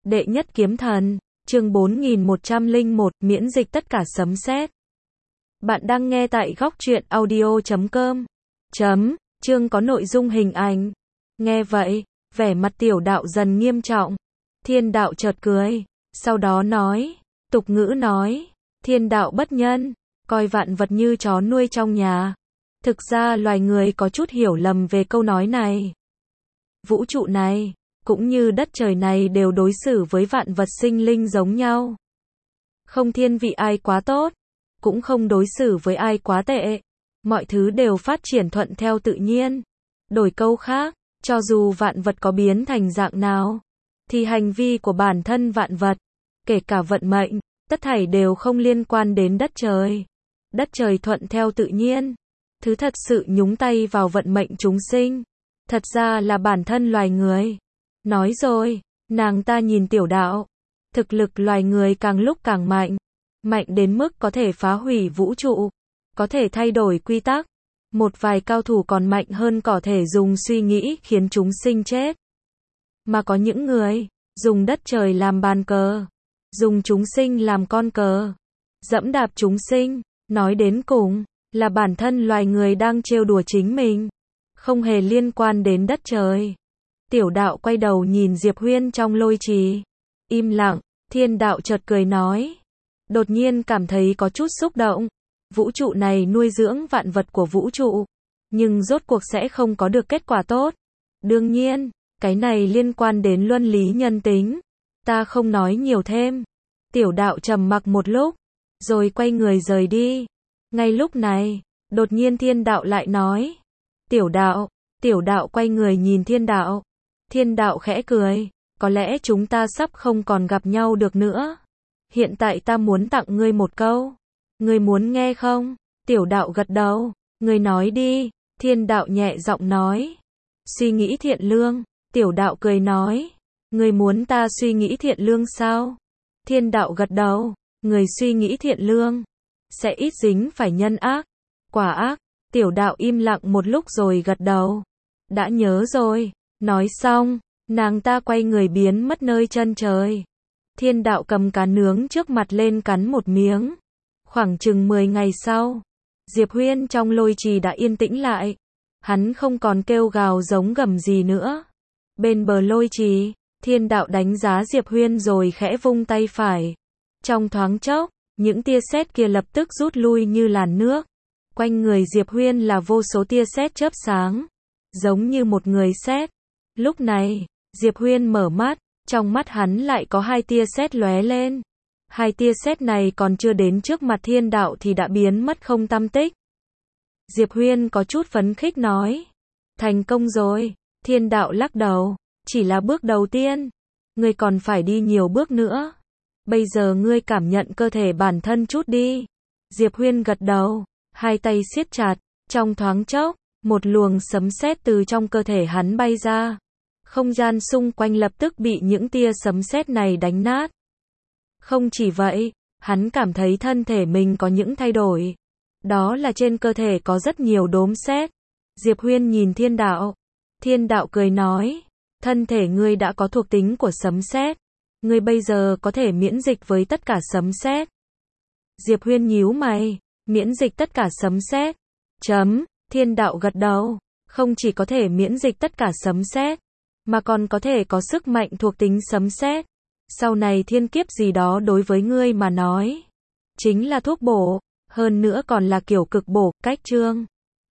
Đệ nhất kiếm thần, chương 4101, miễn dịch tất cả sấm sét. Bạn đang nghe tại góc truyện audio.com. Chương có nội dung hình ảnh. Nghe vậy, vẻ mặt tiểu đạo dần nghiêm trọng. Thiên đạo chợt cười, sau đó nói, tục ngữ nói, thiên đạo bất nhân, coi vạn vật như chó nuôi trong nhà. Thực ra loài người có chút hiểu lầm về câu nói này. Vũ trụ này, cũng như đất trời này đều đối xử với vạn vật sinh linh giống nhau. Không thiên vị ai quá tốt, cũng không đối xử với ai quá tệ. Mọi thứ đều phát triển thuận theo tự nhiên. Đổi câu khác, cho dù vạn vật có biến thành dạng nào, thì hành vi của bản thân vạn vật, kể cả vận mệnh, tất thảy đều không liên quan đến đất trời. Đất trời thuận theo tự nhiên. Thứ thật sự nhúng tay vào vận mệnh chúng sinh, thật ra là bản thân loài người. Nói rồi, nàng ta nhìn tiểu đạo. Thực lực loài người càng lúc càng mạnh. Mạnh đến mức có thể phá hủy vũ trụ, có thể thay đổi quy tắc. Một vài cao thủ còn mạnh hơn có thể dùng suy nghĩ khiến chúng sinh chết. Mà có những người, dùng đất trời làm bàn cờ, dùng chúng sinh làm con cờ, dẫm đạp chúng sinh. Nói đến cùng, là bản thân loài người đang trêu đùa chính mình, không hề liên quan đến đất trời. Tiểu đạo quay đầu nhìn Diệp Huyên trong lôi trì. Im lặng, thiên đạo chợt cười nói. Đột nhiên cảm thấy có chút xúc động. Vũ trụ này nuôi dưỡng vạn vật của vũ trụ, nhưng rốt cuộc sẽ không có được kết quả tốt. Đương nhiên, cái này liên quan đến luân lý nhân tính. Ta không nói nhiều thêm. Tiểu đạo trầm mặc một lúc, rồi quay người rời đi. Ngay lúc này, đột nhiên thiên đạo lại nói. Tiểu đạo quay người nhìn thiên đạo. Thiên đạo khẽ cười, có lẽ chúng ta sắp không còn gặp nhau được nữa. Hiện tại ta muốn tặng ngươi một câu. Ngươi muốn nghe không? Tiểu đạo gật đầu. Ngươi nói đi. Thiên đạo nhẹ giọng nói. Suy nghĩ thiện lương. Tiểu đạo cười nói. Ngươi muốn ta suy nghĩ thiện lương sao? Thiên đạo gật đầu. Ngươi suy nghĩ thiện lương, sẽ ít dính phải nhân ác, quả ác. Tiểu đạo im lặng một lúc rồi gật đầu. Đã nhớ rồi. Nói xong, nàng ta quay người biến mất nơi chân trời. Thiên đạo cầm cá nướng trước mặt lên cắn một miếng. Khoảng chừng 10 ngày sau, Diệp Huyên trong lôi trì đã yên tĩnh lại. Hắn không còn kêu gào giống gầm gì nữa. Bên bờ lôi trì, thiên đạo đánh giá Diệp Huyên rồi khẽ vung tay phải. Trong thoáng chốc, những tia sét kia lập tức rút lui như làn nước. Quanh người Diệp Huyên là vô số tia sét chớp sáng, giống như một người sét. Lúc này, Diệp Huyên mở mắt, trong mắt hắn lại có hai tia sét lóe lên. Hai tia sét này còn chưa đến trước mặt thiên đạo thì đã biến mất không tăm tích. Diệp Huyên có chút phấn khích nói. Thành công rồi. Thiên đạo lắc đầu. Chỉ là bước đầu tiên. Ngươi còn phải đi nhiều bước nữa. Bây giờ ngươi cảm nhận cơ thể bản thân chút đi. Diệp Huyên gật đầu. Hai tay siết chặt. Trong thoáng chốc, một luồng sấm sét từ trong cơ thể hắn bay ra. Không gian xung quanh lập tức bị những tia sấm sét này đánh nát. Không chỉ vậy, hắn cảm thấy thân thể mình có những thay đổi. Đó là trên cơ thể có rất nhiều đốm sét. Diệp Huyên nhìn thiên đạo. Thiên đạo cười nói. Thân thể ngươi đã có thuộc tính của sấm sét. Ngươi bây giờ có thể miễn dịch với tất cả sấm sét. Diệp Huyên nhíu mày. Miễn dịch tất cả sấm sét. Thiên đạo gật đầu. Không chỉ có thể miễn dịch tất cả sấm sét, mà còn có thể có sức mạnh thuộc tính sấm sét. Sau này thiên kiếp gì đó đối với ngươi mà nói, chính là thuốc bổ. Hơn nữa còn là kiểu cực bổ, cách chương.